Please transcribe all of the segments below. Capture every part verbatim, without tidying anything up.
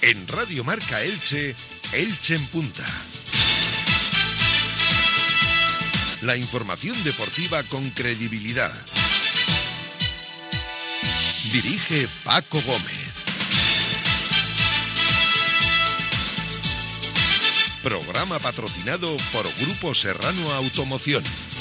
En Radio Marca Elche, Elche en Punta. La información deportiva con credibilidad. Dirige Paco Gómez. Programa patrocinado por Grupo Serrano Automoción.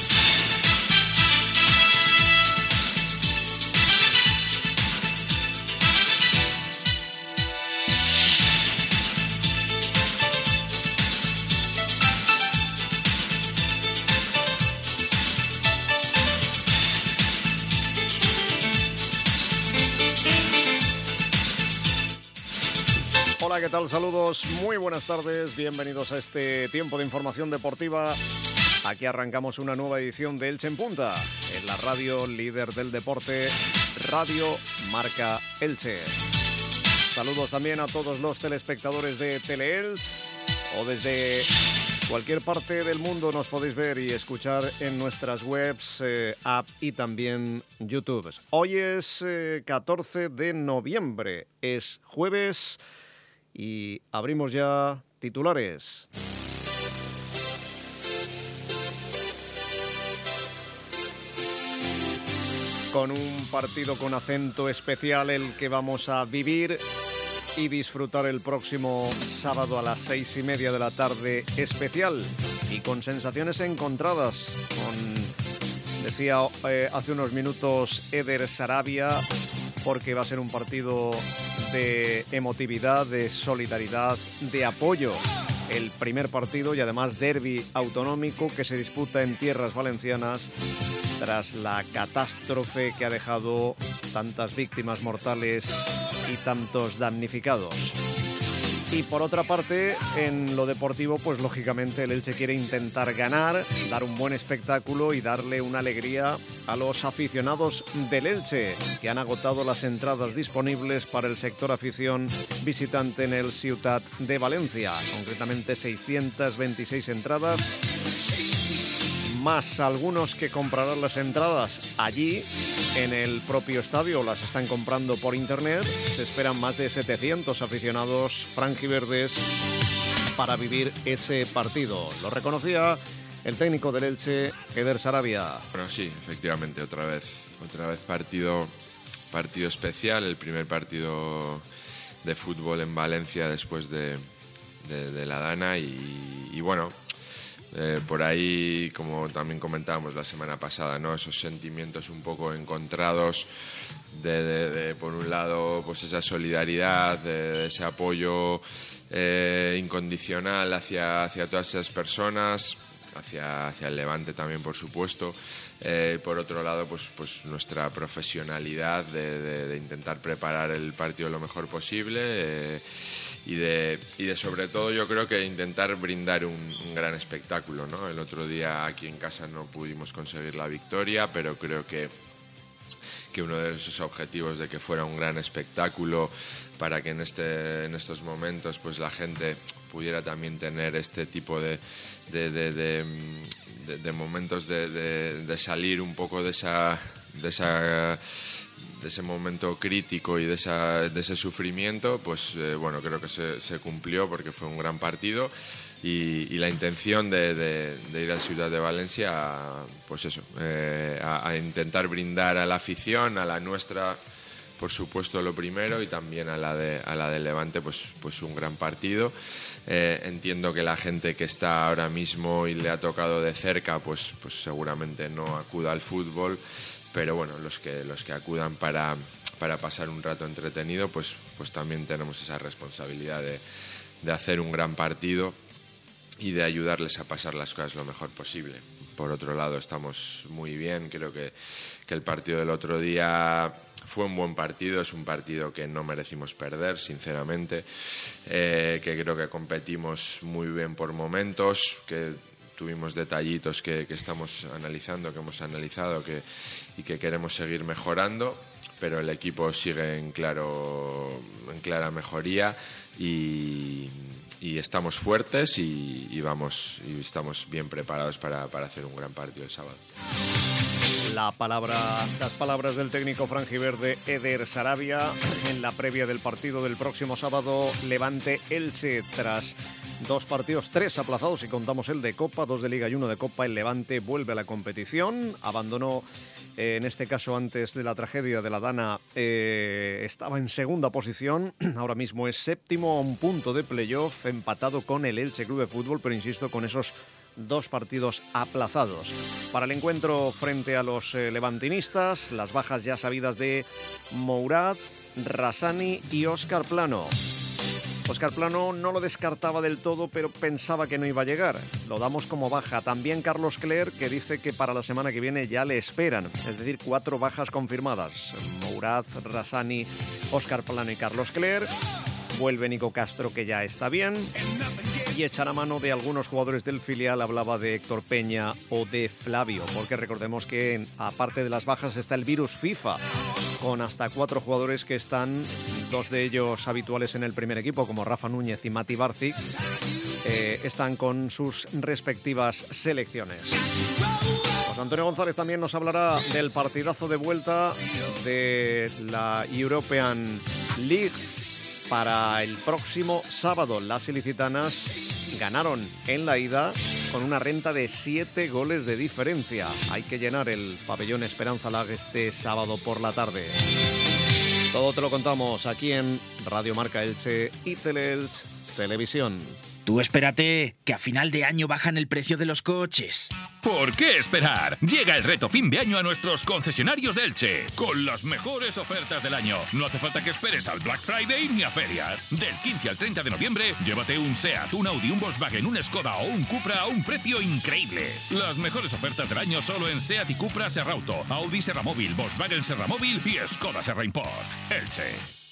Hola, ¿qué tal? Saludos, muy buenas tardes, bienvenidos a este tiempo de información deportiva. Aquí arrancamos una nueva edición de Elche en Punta, en la radio líder del deporte, Radio Marca Elche. Saludos también a todos los telespectadores de Teleelch, o desde cualquier parte del mundo nos podéis ver y escuchar en nuestras webs, eh, app y también YouTube. Hoy es eh, catorce de noviembre, es jueves. Y abrimos ya titulares. Con un partido con acento especial el que vamos a vivir y disfrutar el próximo sábado a las seis y media de la tarde, especial y con sensaciones encontradas. Con, decía eh, hace unos minutos Eder Sarabia, porque va a ser un partido de emotividad, de solidaridad, de apoyo. El primer partido y además derbi autonómico que se disputa en tierras valencianas tras la catástrofe que ha dejado tantas víctimas mortales y tantos damnificados. Y por otra parte, en lo deportivo, pues lógicamente el Elche quiere intentar ganar, dar un buen espectáculo y darle una alegría a los aficionados del Elche, que han agotado las entradas disponibles para el sector afición visitante en el Ciutat de Valencia. Concretamente seiscientas veintiséis entradas, más algunos que comprarán las entradas allí en el propio estadio, las están comprando por internet. Se esperan más de setecientos aficionados franjiverdes para vivir ese partido. Lo reconocía el técnico del Elche, Eder Sarabia. Bueno, sí, efectivamente, otra vez, otra vez partido, partido especial, el primer partido de fútbol en Valencia después de, de, de la Dana y, y bueno. Eh, por ahí, como también comentábamos la semana pasada, ¿no? Esos sentimientos un poco encontrados de, de, de por un lado, pues esa solidaridad, de, de ese apoyo eh, incondicional hacia, hacia todas esas personas, hacia, hacia el Levante también, por supuesto. Eh, por otro lado, pues, pues nuestra profesionalidad de, de, de intentar preparar el partido lo mejor posible. Eh, Y de, y de sobre todo yo creo que intentar brindar un, un gran espectáculo, ¿no? El otro día aquí en casa no pudimos conseguir la victoria, pero creo que, que uno de esos objetivos de que fuera un gran espectáculo para que en, este, en estos momentos pues la gente pudiera también tener este tipo de, de, de, de, de, de momentos de, de, de salir un poco de esa... De esa de ese momento crítico y de, esa, de ese sufrimiento, pues eh, bueno, creo que se, se cumplió porque fue un gran partido y, y la intención de, de, de ir al Ciutat de Valencia, pues eso, eh, a, a intentar brindar a la afición, a la nuestra, por supuesto, lo primero, y también a la de a la del Levante, pues, pues un gran partido. Eh, entiendo que la gente que está ahora mismo y le ha tocado de cerca, pues, pues seguramente no acuda al fútbol. Pero bueno, los que, los que acudan para, para pasar un rato entretenido, pues, pues también tenemos esa responsabilidad de, de hacer un gran partido y de ayudarles a pasar las cosas lo mejor posible. Por otro lado, estamos muy bien, creo que, que el partido del otro día fue un buen partido, es un partido que no merecimos perder, sinceramente, eh, que creo que competimos muy bien por momentos, que tuvimos detallitos que, que estamos analizando, que hemos analizado que, y que queremos seguir mejorando, pero el equipo sigue en, claro, en clara mejoría y, y estamos fuertes y, y, vamos, y estamos bien preparados para, para hacer un gran partido el sábado. la palabra, las palabras del técnico franjiverde Eder Sarabia en la previa del partido del próximo sábado Levante-Elche. Tras dos partidos, tres aplazados y contamos el de Copa, dos de Liga y uno de Copa, el Levante vuelve a la competición. Abandonó, eh, en este caso antes de la tragedia de la Dana, eh, estaba en segunda posición, ahora mismo es séptimo a un punto de playoff, empatado con el Elche Club de Fútbol, pero insisto, con esos dos partidos aplazados. Para el encuentro frente a los eh, levantinistas, las bajas ya sabidas de Mourad, Rassani y Óscar Plano. Óscar Plano no lo descartaba del todo, pero pensaba que no iba a llegar. Lo damos como baja. También Carlos Cler, que dice que para la semana que viene ya le esperan. Es decir, cuatro bajas confirmadas. Mourad, Rassani, Óscar Plano y Carlos Cler. Vuelve Nico Castro, que ya está bien. Y echar a mano de algunos jugadores del filial. Hablaba de Héctor Peña o de Flavio, porque recordemos que aparte de las bajas está el virus FIFA, con hasta cuatro jugadores que están, dos de ellos habituales en el primer equipo, como Rafa Núñez y Mati Barcic, eh, están con sus respectivas selecciones. José Antonio González también nos hablará del partidazo de vuelta de la European League para el próximo sábado. Las ilicitanas ganaron en la ida con una renta de siete goles de diferencia. Hay que llenar el pabellón Esperanza Lag este sábado por la tarde. Todo te lo contamos aquí en Radio Marca Elche y Teleelch Televisión. Tú espérate, que a final de año bajan el precio de los coches. ¿Por qué esperar? Llega el reto fin de año a nuestros concesionarios de Elche, con las mejores ofertas del año. No hace falta que esperes al Black Friday ni a ferias. Del quince al treinta de noviembre, llévate un SEAT, un Audi, un Volkswagen, un Skoda o un Cupra a un precio increíble. Las mejores ofertas del año solo en SEAT y Cupra Serrauto, Audi Serramóvil, Volkswagen Serramóvil y Skoda Serra Import. Elche.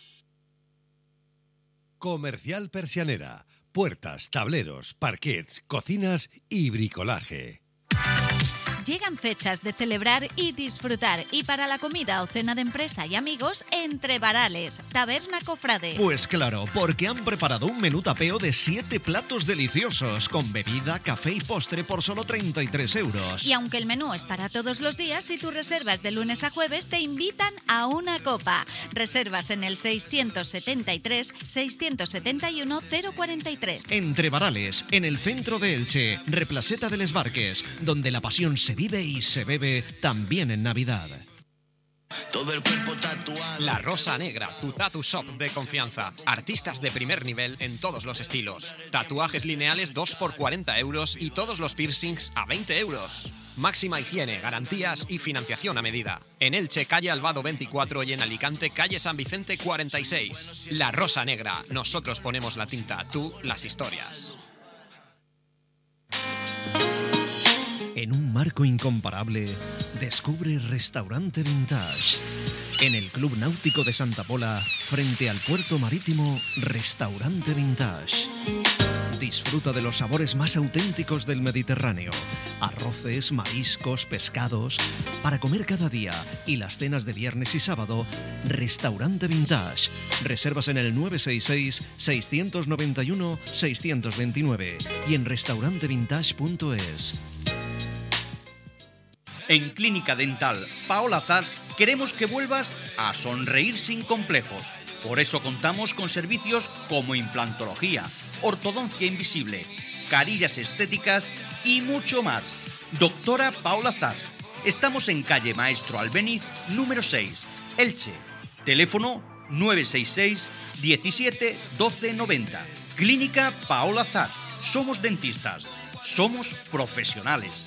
Comercial Persianera. Puertas, tableros, parquets, cocinas y bricolaje. Llegan fechas de celebrar y disfrutar, y para la comida o cena de empresa y amigos, Entre Varales, Taberna Cofrade. Pues claro, porque han preparado un menú tapeo de siete platos deliciosos, con bebida, café y postre por solo treinta y tres euros. Y aunque el menú es para todos los días, si tú reservas de lunes a jueves, te invitan a una copa. Reservas en el seiscientos setenta y tres, seiscientos setenta y uno, cero cuarenta y tres. Entre Varales, en el centro de Elche, Replaceta de Les Barques, donde la pasión se vive y se bebe también en Navidad. Todo el cuerpo tatuado. La Rosa Negra, tu tattoo shop de confianza. Artistas de primer nivel en todos los estilos. Tatuajes lineales dos por cuarenta euros y todos los piercings a veinte euros. Máxima higiene, garantías y financiación a medida. En Elche, calle Albado veinticuatro, y en Alicante, calle San Vicente cuarenta y seis. La Rosa Negra, nosotros ponemos la tinta, tú las historias. En un marco incomparable, descubre Restaurante Vintage. En el Club Náutico de Santa Pola, frente al puerto marítimo, Restaurante Vintage. Disfruta de los sabores más auténticos del Mediterráneo. Arroces, mariscos, pescados. Para comer cada día y las cenas de viernes y sábado, Restaurante Vintage. Reservas en el nueve seis seis, seis nueve uno, seis dos nueve y en restaurante vintage punto es. En Clínica Dental Paola Zas queremos que vuelvas a sonreír sin complejos. Por eso contamos con servicios como implantología, ortodoncia invisible, carillas estéticas y mucho más. Doctora Paola Zas. Estamos en calle Maestro Albéniz, número seis, Elche. Teléfono nueve seis seis, diecisiete, doce noventa. Clínica Paola Zas. Somos dentistas. Somos profesionales.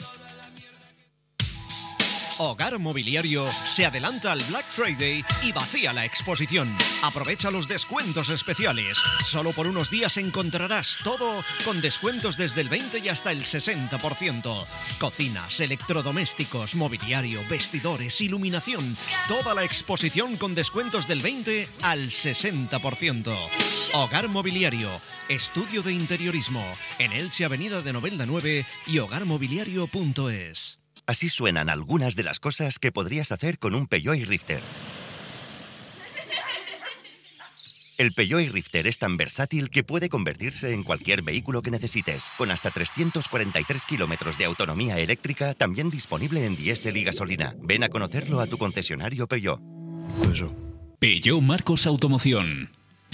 Hogar Mobiliario se adelanta al Black Friday y vacía la exposición. Aprovecha los descuentos especiales. Solo por unos días encontrarás todo con descuentos desde el veinte y hasta el sesenta por ciento. Cocinas, electrodomésticos, mobiliario, vestidores, iluminación. Toda la exposición con descuentos del veinte al sesenta por ciento. Hogar Mobiliario, estudio de interiorismo. En Elche, Avenida de Novelda nueve y hogar mobiliario punto es. Así suenan algunas de las cosas que podrías hacer con un Peugeot y Rifter. El Peugeot iRifter es tan versátil que puede convertirse en cualquier vehículo que necesites. Con hasta trescientos cuarenta y tres kilómetros de autonomía eléctrica, también disponible en diésel y gasolina. Ven a conocerlo a tu concesionario Peugeot. Peugeot. Peugeot Marcos Automoción.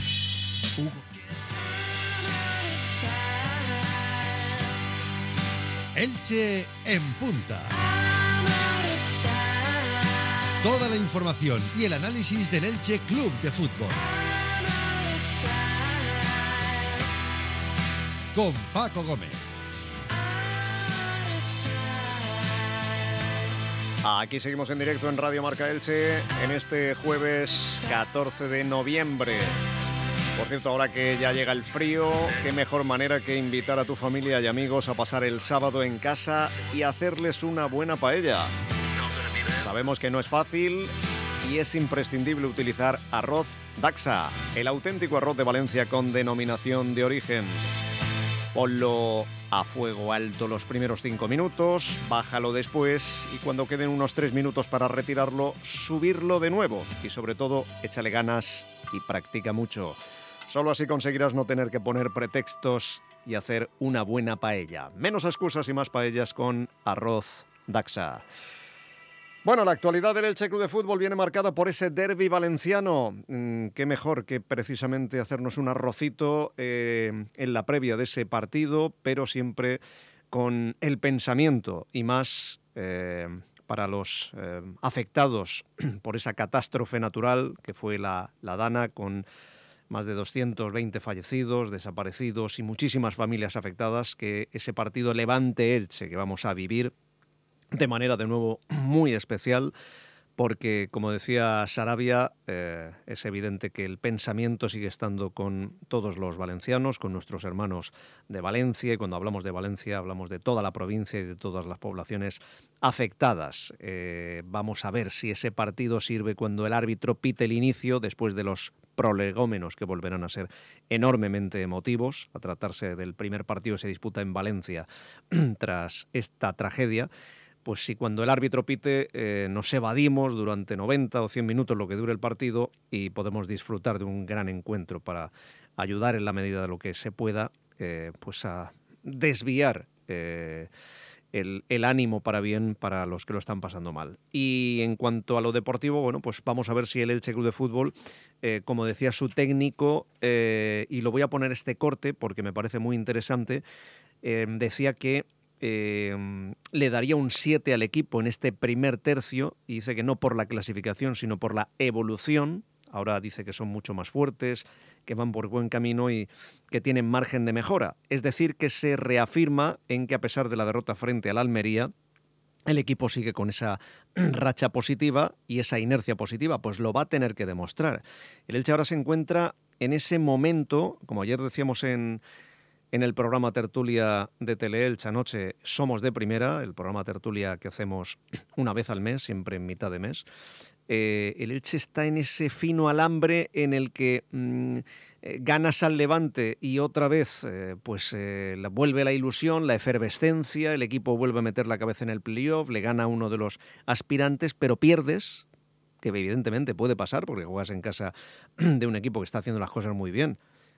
Elche en punta. Toda la información y el análisis del Elche Club de Fútbol. Con Paco Gómez. Aquí seguimos en directo en Radio Marca Elche en este jueves catorce de noviembre. Por cierto, ahora que ya llega el frío, qué mejor manera que invitar a tu familia y amigos a pasar el sábado en casa y hacerles una buena paella. Sabemos que no es fácil y es imprescindible utilizar arroz Daxa, el auténtico arroz de Valencia con denominación de origen. Ponlo a fuego alto los primeros cinco minutos, bájalo después y cuando queden unos tres minutos para retirarlo, subirlo de nuevo. Y sobre todo, échale ganas y practica mucho. Solo así conseguirás no tener que poner pretextos y hacer una buena paella. Menos excusas y más paellas con arroz Daxa. Bueno, la actualidad del Elche Club de Fútbol viene marcada por ese derbi valenciano. Mm, qué mejor que precisamente hacernos un arrocito eh, en la previa de ese partido, pero siempre con el pensamiento y más eh, para los eh, afectados por esa catástrofe natural que fue la, la Dana, con más de doscientos veinte fallecidos, desaparecidos y muchísimas familias afectadas, que ese partido Levante-Elche que vamos a vivir de manera de nuevo muy especial, porque como decía Sarabia, eh, es evidente que el pensamiento sigue estando con todos los valencianos, con nuestros hermanos de Valencia, y cuando hablamos de Valencia hablamos de toda la provincia y de todas las poblaciones afectadas. Eh, vamos a ver si ese partido sirve cuando el árbitro pite el inicio, después de los prolegómenos que volverán a ser enormemente emotivos, a tratarse del primer partido que se disputa en Valencia tras esta tragedia. Pues si cuando el árbitro pite eh, nos evadimos durante noventa o cien minutos, lo que dure el partido, y podemos disfrutar de un gran encuentro para ayudar en la medida de lo que se pueda eh, pues a desviar eh, el, el ánimo para bien para los que lo están pasando mal. Y en cuanto a lo deportivo, bueno, pues vamos a ver si el Elche Club de Fútbol, eh, como decía su técnico, eh, y lo voy a poner este corte porque me parece muy interesante, eh, decía que Eh, le daría un siete al equipo en este primer tercio, y dice que no por la clasificación sino por la evolución. Ahora dice que son mucho más fuertes, que van por buen camino y que tienen margen de mejora. Es decir, que se reafirma en que a pesar de la derrota frente al Almería, el equipo sigue con esa racha positiva y esa inercia positiva, pues lo va a tener que demostrar. El Elche ahora se encuentra en ese momento, como ayer decíamos en En el programa Tertulia de Teleelch anoche, Somos de Primera, el programa Tertulia que hacemos una vez al mes, siempre en mitad de mes. Eh, el Elche está en ese fino alambre en el que mmm, eh, ganas al Levante y otra vez eh, pues eh, la, vuelve la ilusión, la efervescencia, el equipo vuelve a meter la cabeza en el playoff, le gana a uno de los aspirantes, pero pierdes, que evidentemente puede pasar porque juegas en casa de un equipo que está haciendo las cosas muy bien.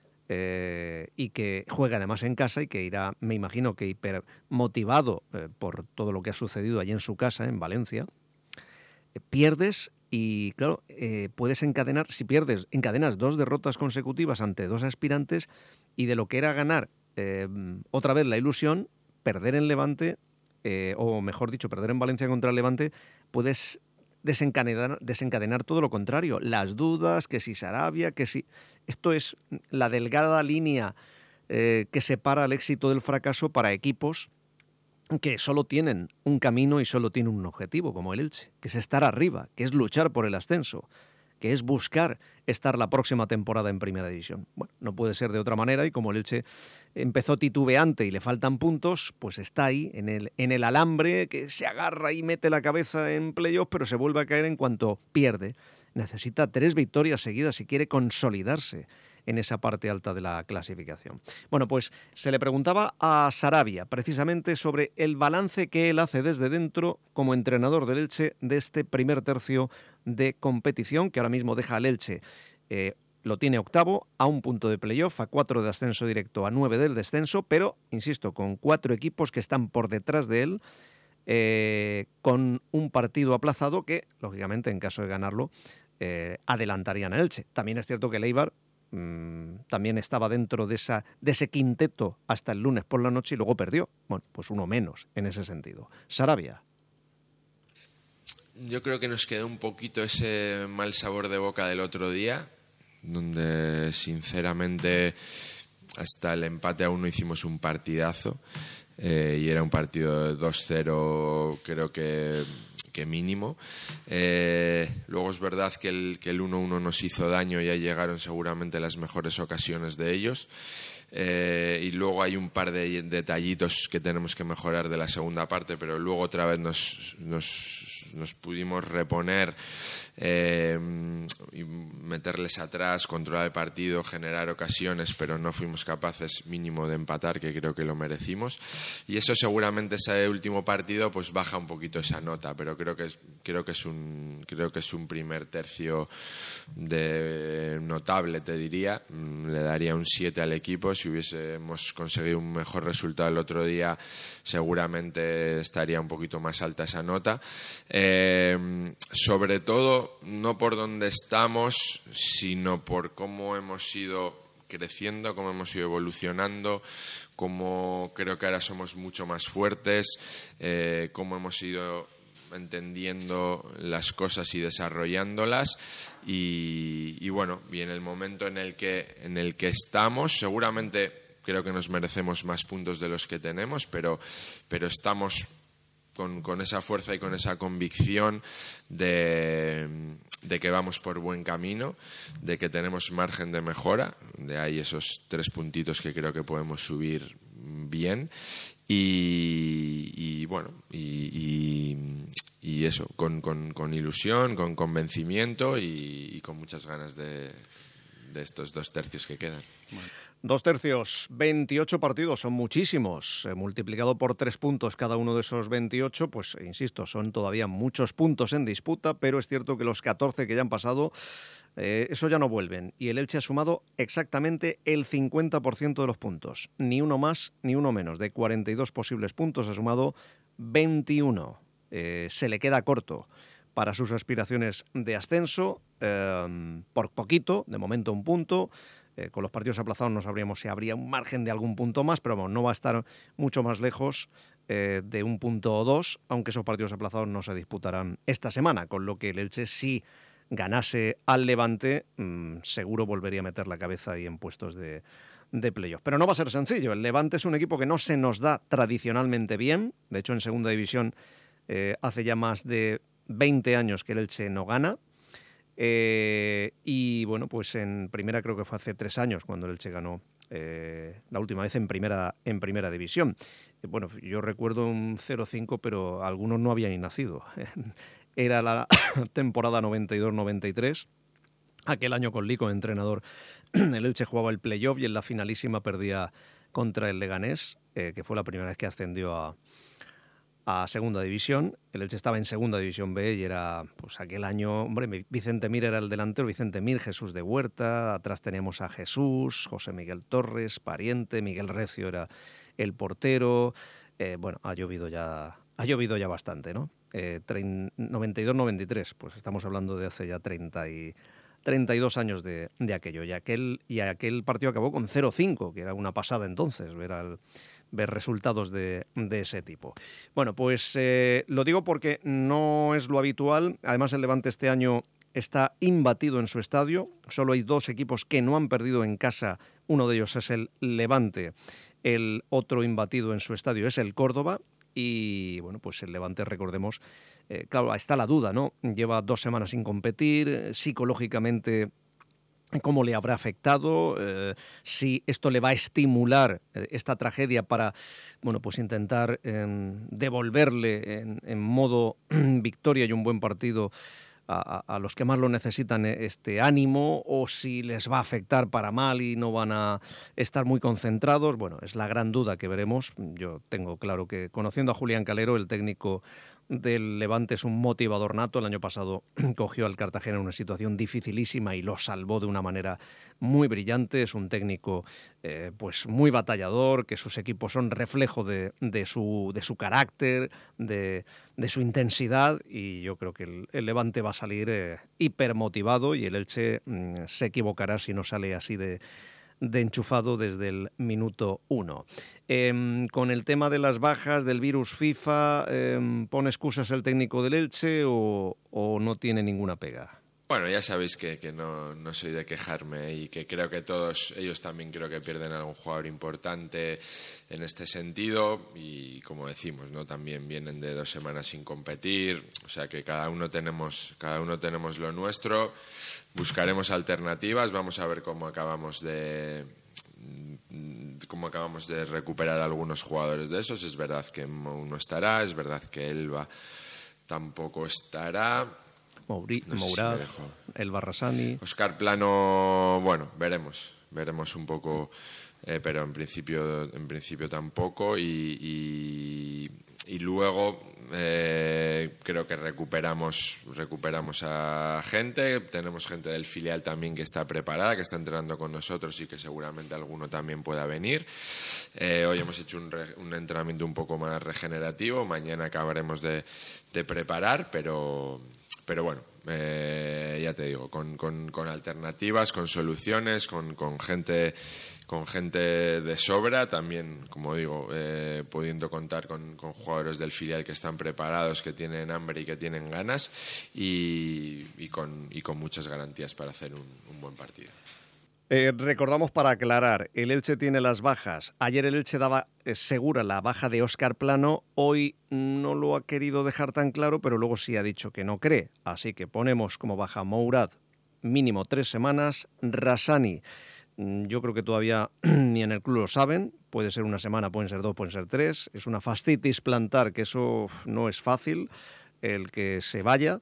Eh, y que juega además en casa y que irá, me imagino que hiper motivado eh, por todo lo que ha sucedido allí en su casa, en Valencia. Eh, pierdes y, claro, eh, puedes encadenar, si pierdes, encadenas dos derrotas consecutivas ante dos aspirantes, y de lo que era ganar eh, otra vez la ilusión, perder en Levante, eh, o mejor dicho, perder en Valencia contra el Levante, puedes Desencadenar, desencadenar todo lo contrario, las dudas, que si Sarabia, que si... Esto es la delgada línea eh, que separa el éxito del fracaso para equipos que solo tienen un camino y solo tienen un objetivo, como el Elche, que es estar arriba, que es luchar por el ascenso, que es buscar estar la próxima temporada en Primera División. Bueno, no puede ser de otra manera, y como el Elche empezó titubeante y le faltan puntos, pues está ahí, en el, en el alambre, que se agarra y mete la cabeza en playoff, pero se vuelve a caer en cuanto pierde. Necesita tres victorias seguidas si quiere consolidarse en esa parte alta de la clasificación. Bueno, pues se le preguntaba a Sarabia precisamente sobre el balance que él hace desde dentro como entrenador del Elche de este primer tercio de competición, que ahora mismo deja al Elche eh, lo tiene octavo, a un punto de playoff, a cuatro de ascenso directo, a nueve del descenso, pero, insisto, con cuatro equipos que están por detrás de él, eh, con un partido aplazado que, lógicamente, en caso de ganarlo, eh, adelantarían a Elche. También es cierto que el Eibar mmm, también estaba dentro de, esa, de ese quinteto hasta el lunes por la noche y luego perdió. Bueno, pues uno menos en ese sentido. Sarabia. Yo creo que nos quedó un poquito ese mal sabor de boca del otro día, donde sinceramente hasta el empate a uno hicimos un partidazo, eh, y era un partido de dos cero creo que, que mínimo. Eh, luego es verdad que el, que el uno uno nos hizo daño y ahí llegaron seguramente las mejores ocasiones de ellos. Eh, y luego hay un par de detallitos que tenemos que mejorar de la segunda parte, pero luego otra vez nos, nos, nos pudimos reponer, eh, y meterles atrás, controlar el partido, generar ocasiones, pero no fuimos capaces mínimo de empatar, que creo que lo merecimos, y eso seguramente ese último partido pues baja un poquito esa nota, pero creo que es, creo que es un creo que es un primer tercio de notable, te diría. Le daría un siete al equipo. Si hubiésemos conseguido un mejor resultado el otro día, seguramente estaría un poquito más alta esa nota. Eh, sobre todo, no por dónde estamos, sino por cómo hemos ido creciendo, cómo hemos ido evolucionando, cómo creo que ahora somos mucho más fuertes, eh, cómo hemos ido entendiendo las cosas y desarrollándolas, y, y bueno, y en el momento en el que en el que estamos, seguramente creo que nos merecemos más puntos de los que tenemos, pero, pero estamos con, con esa fuerza y con esa convicción de, de que vamos por buen camino, de que tenemos margen de mejora, de ahí esos tres puntitos que creo que podemos subir bien. Y, y bueno, y, y, y eso, con, con, con ilusión, con convencimiento y, y con muchas ganas de, de estos dos tercios que quedan. Bueno. Dos tercios, veintiocho partidos, son muchísimos. Eh, multiplicado por tres puntos cada uno de esos veintiocho, pues insisto, son todavía muchos puntos en disputa, pero es cierto que los catorce que ya han pasado, eh, eso ya no vuelven. Y el Elche ha sumado exactamente el cincuenta por ciento de los puntos. Ni uno más ni uno menos. De cuarenta y dos posibles puntos ha sumado veintiuno. Eh, se le queda corto para sus aspiraciones de ascenso, eh, por poquito, de momento un punto. Eh, con los partidos aplazados no sabríamos si habría un margen de algún punto más, pero bueno, no va a estar mucho más lejos eh, de un punto o dos, aunque esos partidos aplazados no se disputarán esta semana, con lo que el Elche, si ganase al Levante, mmm, seguro volvería a meter la cabeza ahí en puestos de, de playoff. Pero no va a ser sencillo. El Levante es un equipo que no se nos da tradicionalmente bien. De hecho, en segunda división eh, hace ya más de veinte años que el Elche no gana. Eh, y bueno, pues en primera creo que fue hace tres años cuando el Elche ganó eh, la última vez en primera, en primera división. Eh, bueno, yo recuerdo un cero cinco, pero algunos no habían ni nacido. Era la temporada noventa y dos noventa y tres. Aquel año con Lico, entrenador, el Elche jugaba el playoff y en la finalísima perdía contra el Leganés, eh, que fue la primera vez que ascendió a a segunda división. El Elche estaba en segunda división B y era, pues aquel año, hombre, Vicente Mir era el delantero, Vicente Mir, Jesús de Huerta, atrás teníamos a Jesús, José Miguel Torres, Pariente, Miguel Recio era el portero. Eh, bueno, ha llovido ya, ha llovido ya bastante, ¿no? Eh, noventa y dos noventa y tres, pues estamos hablando de hace ya treinta y dos años de, de aquello, y aquel, y aquel partido acabó con cero cinco, que era una pasada entonces, ver al ver resultados de, de ese tipo. Bueno, pues eh, lo digo porque no es lo habitual. Además, el Levante este año está imbatido en su estadio. Solo hay dos equipos que no han perdido en casa. Uno de ellos es el Levante. El otro imbatido en su estadio es el Córdoba. Y bueno, pues el Levante, recordemos, eh, claro, está la duda, ¿no? Lleva dos semanas sin competir, psicológicamente cómo le habrá afectado, eh, si esto le va a estimular eh, esta tragedia para, bueno, pues intentar eh, devolverle en, en modo victoria y un buen partido a, a, a los que más lo necesitan este ánimo, o si les va a afectar para mal y no van a estar muy concentrados. Bueno, es la gran duda que veremos. Yo tengo claro que, conociendo a Julián Calero, el técnico del Levante es un motivador nato. El año pasado cogió al Cartagena en una situación dificilísima y lo salvó de una manera muy brillante. Es un técnico eh, pues muy batallador, que sus equipos son reflejo de, de, su, de su carácter, de, de su intensidad, y yo creo que el, el Levante va a salir eh, hipermotivado, y el Elche mm, se equivocará si no sale así de de enchufado desde el minuto uno. Eh, con el tema de las bajas, del virus FIFA, eh, ¿pone excusas el técnico del Elche o, o no tiene ninguna pega? Bueno, ya sabéis que, que no, no soy de quejarme y que creo que todos ellos también creo que pierden a algún jugador importante en este sentido, y como decimos, ¿no? También vienen de dos semanas sin competir, o sea que cada uno tenemos, cada uno tenemos lo nuestro. Buscaremos alternativas, vamos a ver cómo acabamos de cómo acabamos de recuperar a algunos jugadores de esos. Es verdad que Mou no estará, es verdad que Elba tampoco estará. Mouri, no sé Mourad, si El Barrasani. Óscar Plano, bueno, veremos, veremos un poco, eh, pero en principio, en principio tampoco. Y, y, y luego eh, creo que recuperamos, recuperamos a gente. Tenemos gente del filial también que está preparada, que está entrenando con nosotros y que seguramente alguno también pueda venir. Eh, hoy hemos hecho un, re, un entrenamiento un poco más regenerativo. Mañana acabaremos de, de preparar, pero... Pero bueno, eh, ya te digo, con, con, con alternativas, con soluciones, con, con gente con gente de sobra, también, como digo, eh, pudiendo contar con, con jugadores del filial que están preparados, que tienen hambre y que tienen ganas, y, y, con, y con muchas garantías para hacer un, un buen partido. Eh, recordamos para aclarar, el Elche tiene las bajas. Ayer el Elche daba eh, segura la baja de Óscar Plano, hoy no lo ha querido dejar tan claro, pero luego sí ha dicho que no cree. Así que ponemos como baja Mourad, mínimo tres semanas, Rassani. Yo creo que todavía ni en el club lo saben, puede ser una semana, pueden ser dos, pueden ser tres. Es una fascitis plantar, que eso no es fácil, el que se vaya.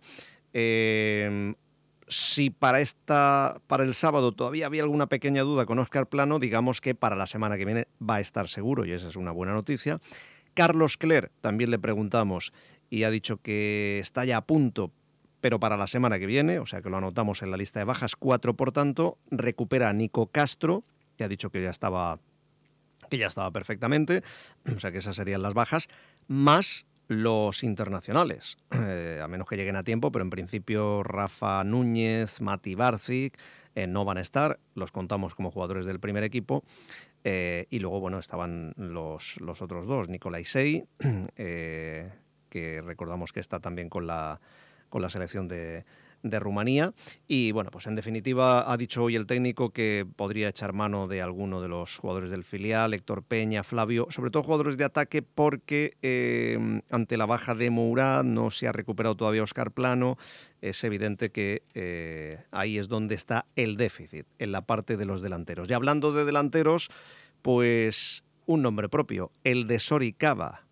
Eh... Si para esta para el sábado todavía había alguna pequeña duda con Óscar Plano, digamos que para la semana que viene va a estar seguro, y esa es una buena noticia. Carlos Cler, también le preguntamos y ha dicho que está ya a punto, pero para la semana que viene, o sea que lo anotamos en la lista de bajas, cuatro por tanto. Recupera a Nico Castro, que ha dicho que ya estaba, que ya estaba perfectamente, o sea que esas serían las bajas, más los internacionales, eh, a menos que lleguen a tiempo, pero en principio Rafa Núñez, Mati Barcic eh, no van a estar, los contamos como jugadores del primer equipo, eh, y luego bueno estaban los, los otros dos, Nicolai Sey, eh, que recordamos que está también con la, con la selección de, de Rumanía, y bueno, pues en definitiva ha dicho hoy el técnico que podría echar mano de alguno de los jugadores del filial, Héctor Peña, Flavio, sobre todo jugadores de ataque, porque eh, ante la baja de Mourad no se ha recuperado todavía Óscar Plano. Es evidente que eh, ahí es donde está el déficit, en la parte de los delanteros. Y hablando de delanteros, pues un nombre propio, el de Soricaba.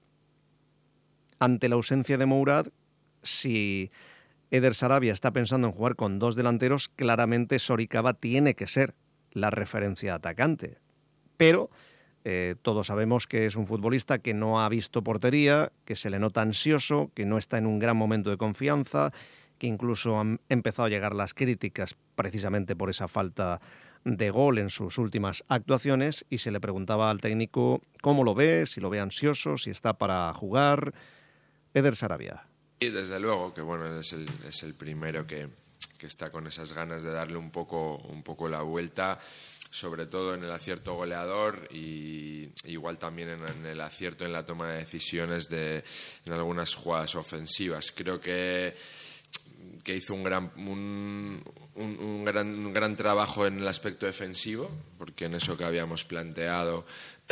Ante la ausencia de Mourad, si Eder Sarabia está pensando en jugar con dos delanteros, claramente Soricaba tiene que ser la referencia atacante. Pero eh, todos sabemos que es un futbolista que no ha visto portería, que se le nota ansioso, que no está en un gran momento de confianza, que incluso han empezado a llegar las críticas precisamente por esa falta de gol en sus últimas actuaciones, y se le preguntaba al técnico cómo lo ve, si lo ve ansioso, si está para jugar. Eder Sarabia. Y desde luego que bueno, es el, es el primero que, que está con esas ganas de darle un poco, un poco la vuelta, sobre todo en el acierto goleador, y igual también en, en el acierto en la toma de decisiones de, en algunas jugadas ofensivas. Creo que que hizo un gran un, un, un gran un gran trabajo en el aspecto defensivo, porque en eso que habíamos planteado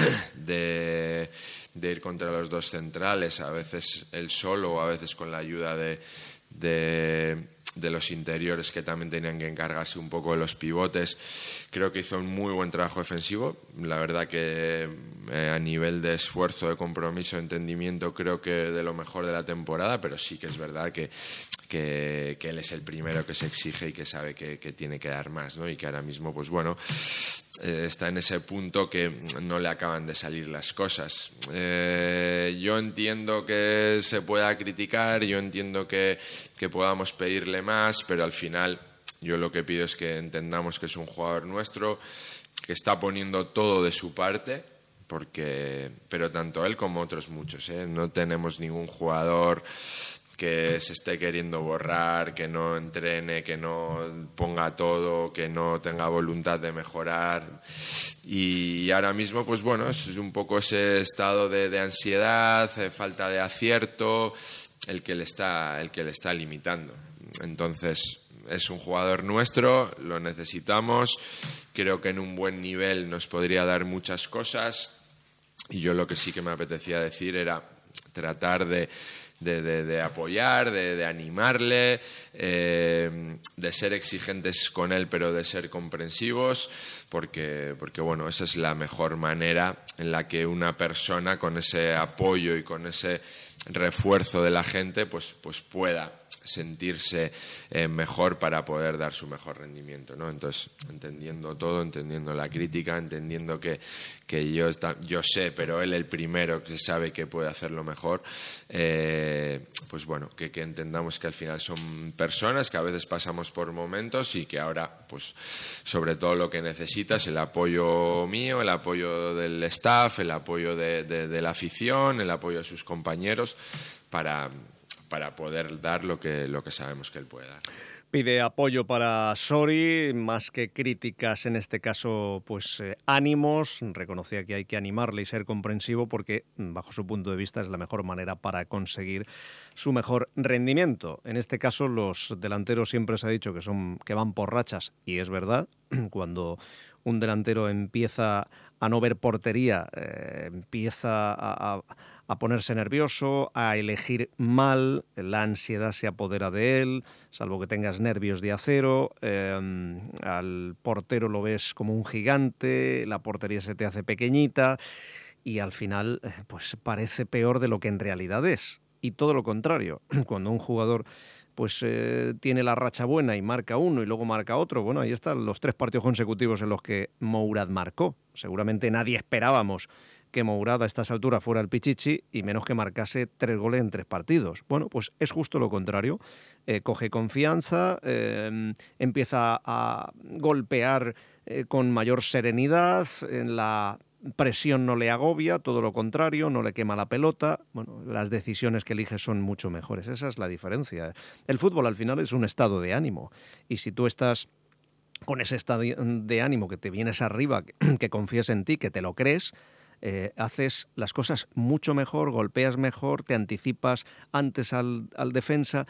de, de ir contra los dos centrales, a veces él solo o a veces con la ayuda de, de de los interiores, que también tenían que encargarse un poco de los pivotes. Creo que hizo un muy buen trabajo defensivo. La verdad que eh, a nivel de esfuerzo, de compromiso, de entendimiento, creo que de lo mejor de la temporada, pero sí que es verdad que que, que él es el primero que se exige y que sabe que, que tiene que dar más, ¿no? Y que ahora mismo, pues bueno, eh, está en ese punto que no le acaban de salir las cosas. Eh, yo entiendo que se pueda criticar, yo entiendo que, que podamos pedirle más, pero al final yo lo que pido es que entendamos que es un jugador nuestro, que está poniendo todo de su parte, porque, pero tanto él como otros muchos, ¿eh? No tenemos ningún jugador que se esté queriendo borrar, que no entrene, que no ponga todo, que no tenga voluntad de mejorar. Y ahora mismo, pues bueno, es un poco ese estado de, de ansiedad, de falta de acierto, el que le está, el que le está limitando. Entonces, es un jugador nuestro, lo necesitamos, creo que en un buen nivel nos podría dar muchas cosas, y yo lo que sí que me apetecía decir era tratar de De, de, de apoyar, de, de animarle, eh, de ser exigentes con él, pero de ser comprensivos, porque, porque bueno, esa es la mejor manera en la que una persona con ese apoyo y con ese refuerzo de la gente pues, pues pueda sentirse eh, mejor para poder dar su mejor rendimiento, ¿no? Entonces, entendiendo todo, entendiendo la crítica, entendiendo que, que yo, está, yo sé, pero él el primero que sabe que puede hacerlo mejor, eh, pues bueno, que, que entendamos que al final son personas que a veces pasamos por momentos y que ahora, pues sobre todo lo que necesita es el apoyo mío, el apoyo del staff, el apoyo de, de, de la afición, el apoyo de sus compañeros para... para poder dar lo que, lo que sabemos que él puede dar. Pide apoyo para Sori, más que críticas, en este caso, pues eh, ánimos. Reconocía que hay que animarle y ser comprensivo porque, bajo su punto de vista, es la mejor manera para conseguir su mejor rendimiento. En este caso, los delanteros siempre se ha dicho que, son, que van por rachas, y es verdad. Cuando un delantero empieza a no ver portería, eh, empieza a... a a ponerse nervioso, a elegir mal, la ansiedad se apodera de él, salvo que tengas nervios de acero, eh, al portero lo ves como un gigante, la portería se te hace pequeñita y al final pues parece peor de lo que en realidad es. Y todo lo contrario, cuando un jugador pues eh, tiene la racha buena y marca uno y luego marca otro, bueno, ahí están los tres partidos consecutivos en los que Mourad marcó. Seguramente nadie esperábamos que Mourad a estas alturas fuera el Pichichi y menos que marcase tres goles en tres partidos. Bueno, pues es justo lo contrario. Eh, coge confianza, eh, empieza a golpear eh, con mayor serenidad, en la presión no le agobia, todo lo contrario, no le quema la pelota. Bueno, las decisiones que elige son mucho mejores. Esa es la diferencia. El fútbol al final es un estado de ánimo y si tú estás con ese estado de ánimo que te vienes arriba, que, que confías en ti, que te lo crees, Eh, haces las cosas mucho mejor, golpeas mejor, te anticipas antes al, al defensa.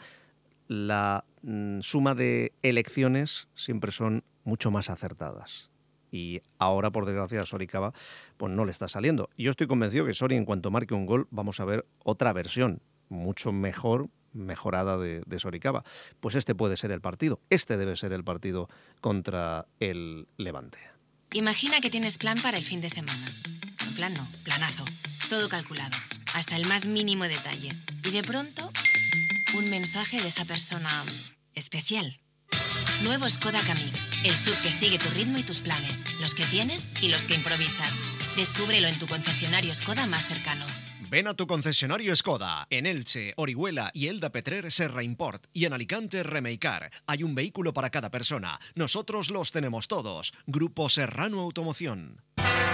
La mm, suma de elecciones siempre son mucho más acertadas. Y ahora, por desgracia, a Soricaba pues no le está saliendo. Y yo estoy convencido que Sori, en cuanto marque un gol, vamos a ver otra versión, mucho mejor, mejorada de, de Soricaba. Pues este puede ser el partido. Este debe ser el partido contra el Levante. Imagina que tienes plan para el fin de semana. Plan no, planazo. Todo calculado, hasta el más mínimo detalle. Y de pronto, un mensaje de esa persona especial. Nuevo Skoda Kamiq, el S U V que sigue tu ritmo y tus planes, los que tienes y los que improvisas. Descúbrelo en tu concesionario Skoda más cercano. Ven a tu concesionario Skoda, en Elche, Orihuela y Elda Petrer Serra Import y en Alicante Remeicar. Hay un vehículo para cada persona. Nosotros los tenemos todos. Grupo Serrano Automoción.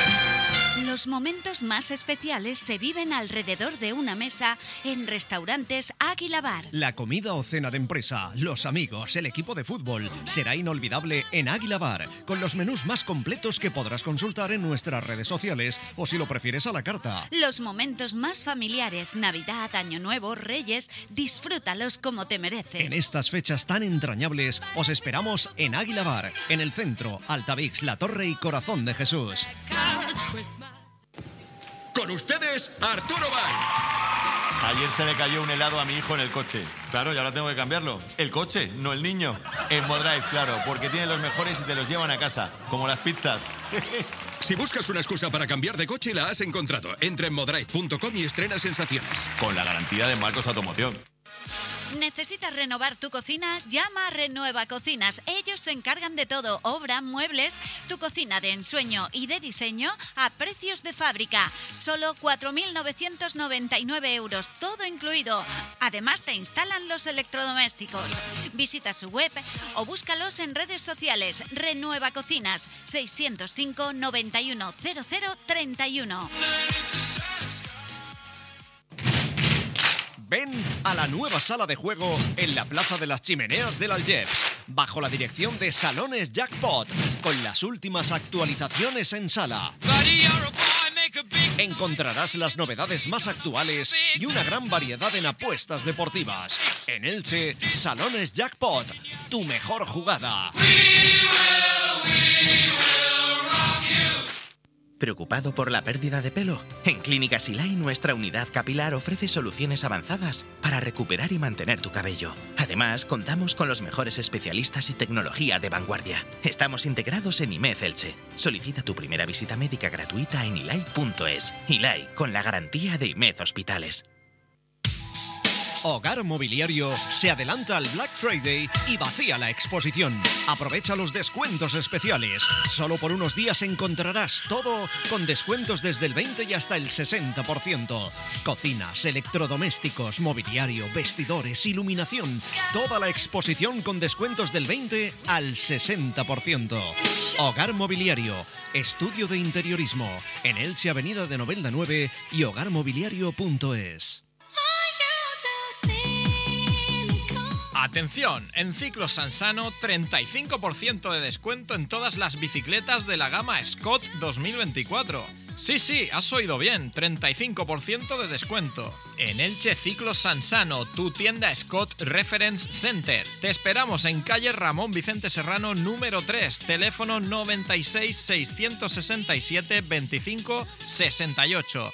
Los momentos más especiales se viven alrededor de una mesa en Restaurantes Águila Bar. La comida o cena de empresa, los amigos, el equipo de fútbol será inolvidable en Águila Bar, con los menús más completos que podrás consultar en nuestras redes sociales o, si lo prefieres, a la carta. Los momentos más familiares, Navidad, Año Nuevo, Reyes, disfrútalos como te mereces. En estas fechas tan entrañables os esperamos en Águila Bar, en el centro, Altavix, La Torre y Corazón de Jesús. Con ustedes, Arturo Valls. Ayer se le cayó un helado a mi hijo en el coche. Claro, y ahora tengo que cambiarlo. El coche, no el niño. En Modrive, claro, porque tienen los mejores y te los llevan a casa, como las pizzas. Si buscas una excusa para cambiar de coche, la has encontrado. Entra en modrive punto com y estrena sensaciones. Con la garantía de Marcos Automoción. ¿Necesitas renovar tu cocina? Llama a Renueva Cocinas. Ellos se encargan de todo, obra, muebles, tu cocina de ensueño y de diseño a precios de fábrica. Solo cuatro mil novecientos noventa y nueve euros, todo incluido. Además te instalan los electrodomésticos. Visita su web o búscalos en redes sociales. Renueva Cocinas, seiscientos cinco, noventa y uno, cero cero, treinta y uno. Ven a la nueva sala de juego en la Plaza de las Chimeneas del Algeps, bajo la dirección de Salones Jackpot, con las últimas actualizaciones en sala. Encontrarás las novedades más actuales y una gran variedad en apuestas deportivas. En Elche, Salones Jackpot, tu mejor jugada. ¿Preocupado por la pérdida de pelo? En Clínica Silay nuestra unidad capilar ofrece soluciones avanzadas para recuperar y mantener tu cabello. Además, contamos con los mejores especialistas y tecnología de vanguardia. Estamos integrados en I M E D Elche. Solicita tu primera visita médica gratuita en ilay punto es. Ilay, con la garantía de I M E D Hospitales. Hogar Mobiliario se adelanta al Black Friday y vacía la exposición. Aprovecha los descuentos especiales. Solo por unos días encontrarás todo con descuentos desde el veinte y hasta el sesenta por ciento. Cocinas, electrodomésticos, mobiliario, vestidores, iluminación. Toda la exposición con descuentos del veinte al sesenta por ciento. Hogar Mobiliario, estudio de interiorismo. En Elche, Avenida de Novelda nueve y hogar mobiliario punto es. Atención, en Ciclos Sansano treinta y cinco por ciento de descuento en todas las bicicletas de la gama Scott dos mil veinticuatro. Sí, sí, has oído bien, treinta y cinco por ciento de descuento. En Elche Ciclos Sansano, tu tienda Scott Reference Center. Te esperamos en calle Ramón Vicente Serrano número tres, teléfono noventa y seis, seiscientos sesenta y siete, veinticinco, sesenta y ocho.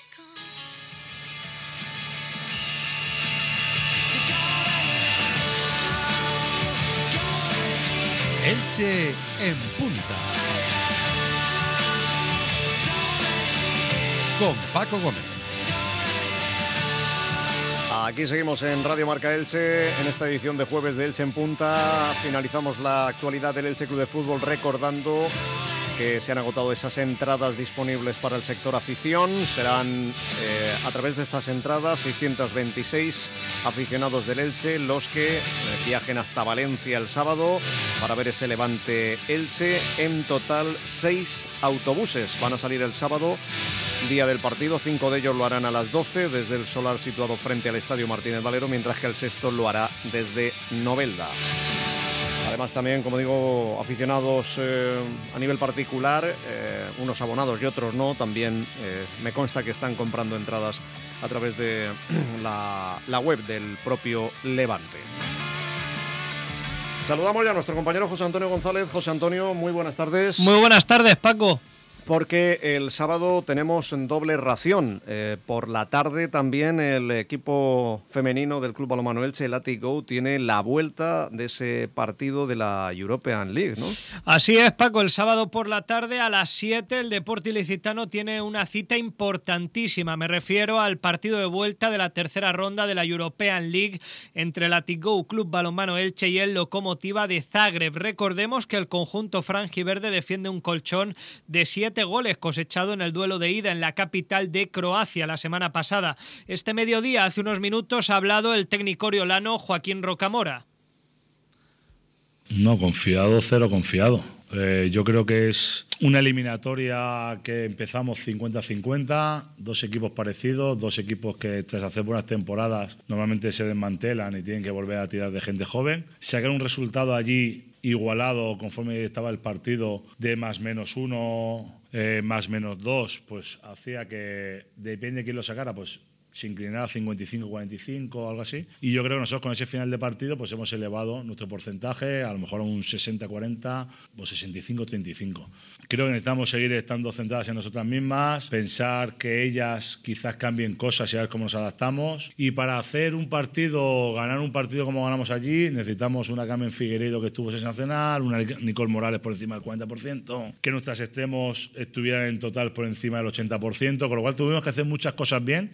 Elche en punta. Con Paco Gómez. Aquí seguimos en Radio Marca Elche, en esta edición de jueves de Elche en punta. Finalizamos la actualidad del Elche Club de Fútbol recordando que se han agotado esas entradas disponibles para el sector afición. Serán eh, a través de estas entradas seiscientos veintiséis aficionados del Elche los que eh, viajen hasta Valencia el sábado para ver ese Levante Elche. En total seis autobuses van a salir el sábado, día del partido. Cinco de ellos lo harán a las doce desde el solar situado frente al Estadio Martínez Valero, mientras que el sexto lo hará desde Novelda. Además también, como digo, aficionados eh, a nivel particular, eh, unos abonados y otros no, también eh, me consta que están comprando entradas a través de la, la web del propio Levante. Saludamos ya a nuestro compañero José Antonio González. José Antonio, muy buenas tardes. Muy buenas tardes, Paco. Porque el sábado tenemos doble ración. Eh, por la tarde también el equipo femenino del Club Balonmano Elche, el Athletic Go, tiene la vuelta de ese partido de la European League, ¿no? Así es, Paco. El sábado por la tarde a las siete el Deportivo Ilicitano tiene una cita importantísima. Me refiero al partido de vuelta de la tercera ronda de la European League entre el Athletic Go, Club Balonmano Elche, y el Lokomotiva de Zagreb. Recordemos que el conjunto franjiverde defiende un colchón de siete goles cosechado en el duelo de ida en la capital de Croacia la semana pasada. Este mediodía, hace unos minutos, ha hablado el técnico oriolano Joaquín Rocamora. No, confiado, cero confiado. Eh, yo creo que es una eliminatoria que empezamos cincuenta cincuenta, dos equipos parecidos, dos equipos que tras hacer buenas temporadas normalmente se desmantelan y tienen que volver a tirar de gente joven. Sacar un resultado allí igualado conforme estaba el partido de más menos uno, eh, más menos dos, pues hacía que, depende de quién lo sacara, pues se inclinara a cincuenta y cinco cuarenta y cinco o algo así. Y yo creo que nosotros con ese final de partido pues hemos elevado nuestro porcentaje a lo mejor a un sesenta cuarenta o sesenta y cinco treinta y cinco. Creo que necesitamos seguir estando centradas en nosotras mismas, pensar que ellas quizás cambien cosas y a ver cómo nos adaptamos. Y para hacer un partido, ganar un partido como ganamos allí, necesitamos una Carmen Figueiredo que estuvo sensacional, una Nicole Morales por encima del cuarenta por ciento, que nuestras extremos estuvieran en total por encima del ochenta por ciento, con lo cual tuvimos que hacer muchas cosas bien para jugar un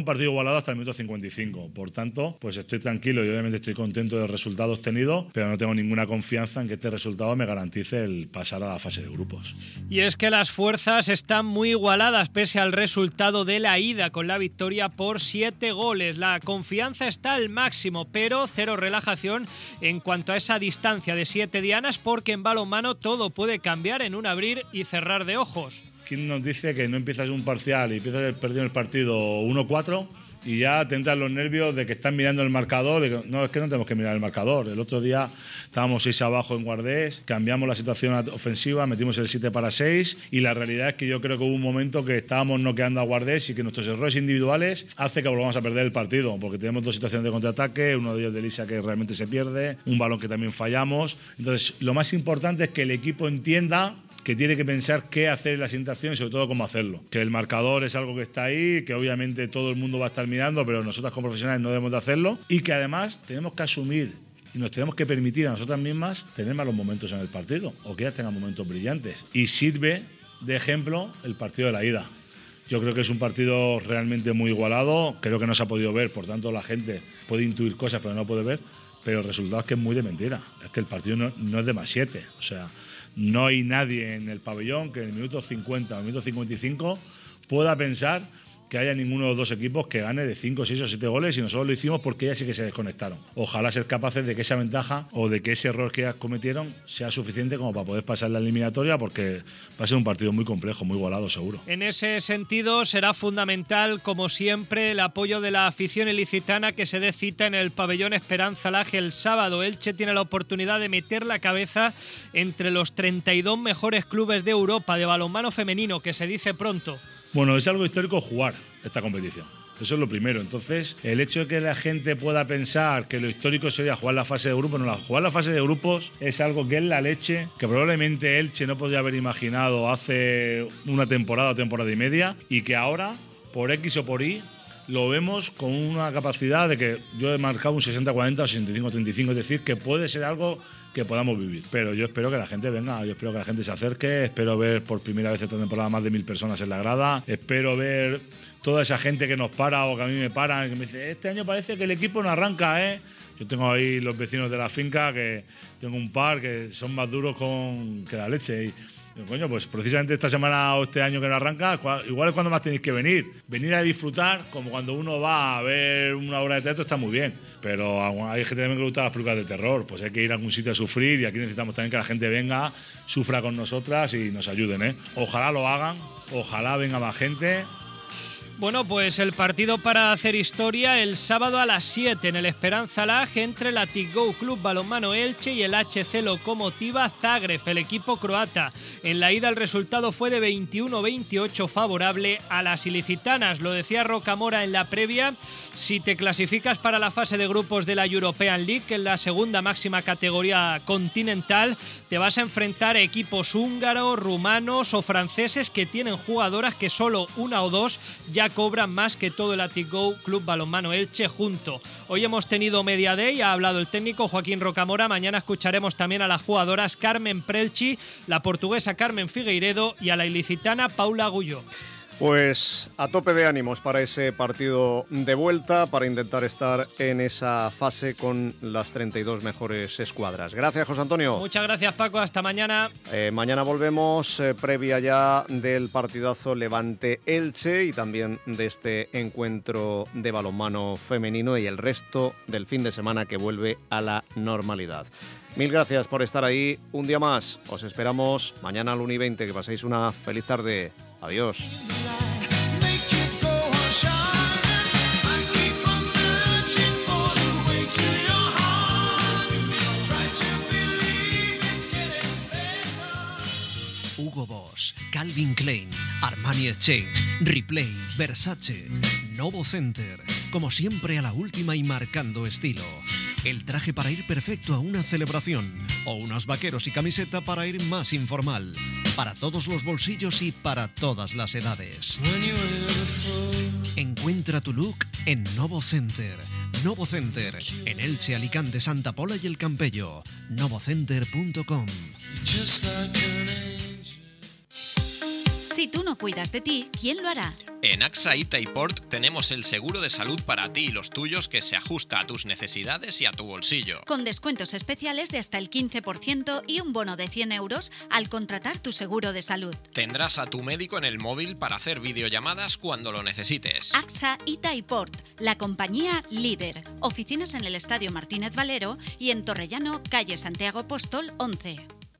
un partido igualado hasta el minuto cincuenta y cinco. Por tanto, pues estoy tranquilo y obviamente estoy contento del resultado obtenido, pero no tengo ninguna confianza en que este resultado me garantice el pasar a la fase de grupos. Y es que las fuerzas están muy igualadas pese al resultado de la ida con la victoria por siete goles. La confianza está al máximo, pero cero relajación en cuanto a esa distancia de siete dianas, porque en balonmano todo puede cambiar en un abrir y cerrar de ojos. ¿Quién nos dice que no empiezas un parcial y empiezas perdiendo el partido uno cuatro y ya te entran los nervios de que están mirando el marcador? De que, no, es que no tenemos que mirar el marcador. El otro día estábamos seis abajo en Guardés, cambiamos la situación ofensiva, metimos el siete para seis y la realidad es que yo creo que hubo un momento que estábamos noqueando a Guardés y que nuestros errores individuales hace que volvamos a perder el partido, porque tenemos dos situaciones de contraataque, uno de ellos de Elisa que realmente se pierde, un balón que también fallamos. Entonces, lo más importante es que el equipo entienda que tiene que pensar qué hacer en la siguiente acción y sobre todo cómo hacerlo. Que el marcador es algo que está ahí, que obviamente todo el mundo va a estar mirando, pero nosotras como profesionales no debemos de hacerlo y que además tenemos que asumir y nos tenemos que permitir a nosotras mismas tener malos momentos en el partido o que ellas tengan momentos brillantes. Y sirve de ejemplo el partido de la ida. Yo creo que es un partido realmente muy igualado, creo que no se ha podido ver, por tanto la gente puede intuir cosas pero no puede ver, pero el resultado es que es muy de mentira, es que el partido no, no es de más siete, o sea, no hay nadie en el pabellón que en el minuto cincuenta o el minuto cincuenta y cinco pueda pensar que haya ninguno de los dos equipos que gane de cinco, seis o siete goles y nosotros lo hicimos porque ellas sí que se desconectaron. Ojalá ser capaces de que esa ventaja o de que ese error que ellas cometieron sea suficiente como para poder pasar la eliminatoria, porque va a ser un partido muy complejo, muy igualado seguro. En ese sentido será fundamental, como siempre, el apoyo de la afición ilicitana que se dé cita en el pabellón Esperanza Laje el sábado. Elche tiene la oportunidad de meter la cabeza entre los treinta y dos mejores clubes de Europa de balonmano femenino, que se dice pronto. Bueno, es algo histórico jugar esta competición. Eso es lo primero. Entonces, el hecho de que la gente pueda pensar que lo histórico sería jugar la fase de grupos, no, la, jugar la fase de grupos es algo que es la leche, que probablemente Elche no podía haber imaginado hace una temporada o temporada y media, y que ahora, por X o por Y, lo vemos con una capacidad de que yo he marcado un sesenta cuarenta o sesenta y cinco treinta y cinco, es decir, que puede ser algo que podamos vivir. Pero yo espero que la gente venga, yo espero que la gente se acerque, espero ver por primera vez esta temporada más de mil personas en la grada, espero ver toda esa gente que nos para o que a mí me paran, que me dice, este año parece que el equipo no arranca, ¿eh? Yo tengo ahí los vecinos de la finca, que tengo un par que son más duros con, que la leche. Y, coño, pues precisamente esta semana o este año que no arranca, igual es cuando más tenéis que venir. Venir a disfrutar, como cuando uno va a ver una obra de teatro, está muy bien. Pero hay gente también que le gusta las películas de terror. Pues hay que ir a algún sitio a sufrir y aquí necesitamos también que la gente venga, sufra con nosotras y nos ayuden, ¿eh? Ojalá lo hagan, ojalá venga más gente. Bueno, pues el partido para hacer historia el sábado a las siete en el Esperanza Laje entre la Tigou Club Balonmano Elche y el H C Lokomotiva Zagreb, el equipo croata. En la ida el resultado fue de veintiuno veintiocho favorable a las ilicitanas. Lo decía Rocamora en la previa, si te clasificas para la fase de grupos de la European League, que es la segunda máxima categoría continental, te vas a enfrentar a equipos húngaros, rumanos o franceses que tienen jugadoras que solo una o dos ya cobran más que todo el Atigou Club Balonmano Elche junto. Hoy hemos tenido Media Day, ha hablado el técnico Joaquín Rocamora, mañana escucharemos también a las jugadoras Carmen Prelchi, la portuguesa Carmen Figueiredo y a la ilicitana Paula Agulló. Pues a tope de ánimos para ese partido de vuelta, para intentar estar en esa fase con las treinta y dos mejores escuadras. Gracias, José Antonio. Muchas gracias, Paco. Hasta mañana. Eh, mañana volvemos, eh, previa ya del partidazo Levante-Elche y también de este encuentro de balonmano femenino y el resto del fin de semana que vuelve a la normalidad. Mil gracias por estar ahí un día más. Os esperamos mañana al uno y veinte. Que paséis una feliz tarde. Adiós. Hugo Boss, Calvin Klein, Armani Exchange, Replay, Versace, Novo Center. Como siempre a la última y marcando estilo. El traje para ir perfecto a una celebración o unos vaqueros y camiseta para ir más informal. Para todos los bolsillos y para todas las edades. Encuentra tu look en Novo Center. Novo Center, en Elche, Alicante, Santa Pola y El Campello. novocenter punto com. Si tú no cuidas de ti, ¿quién lo hará? En AXA I T A y Port tenemos el seguro de salud para ti y los tuyos que se ajusta a tus necesidades y a tu bolsillo. Con descuentos especiales de hasta el quince por ciento y un bono de cien euros al contratar tu seguro de salud. Tendrás a tu médico en el móvil para hacer videollamadas cuando lo necesites. AXA I T A y Port, la compañía líder. Oficinas en el Estadio Martínez Valero y en Torrellano, calle Santiago Apóstol once.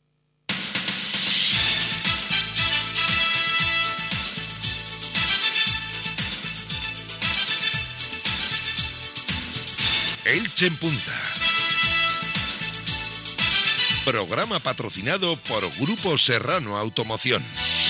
Elche en Punta. Programa patrocinado por Grupo Serrano Automoción.